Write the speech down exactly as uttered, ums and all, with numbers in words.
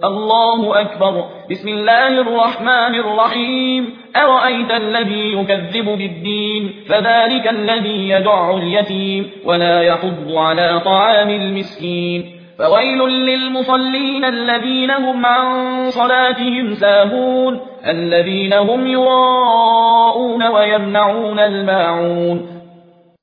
الله أكبر. بسم الله الرحمن الرحيم. أرأيت الذي يكذب بالدين فذلك الذي يدع اليتيم ولا يحض على طعام المسكين. فويل للمصلين الذين هم عن صلاتهم ساهون الذين هم يراءون ويمنعون الماعون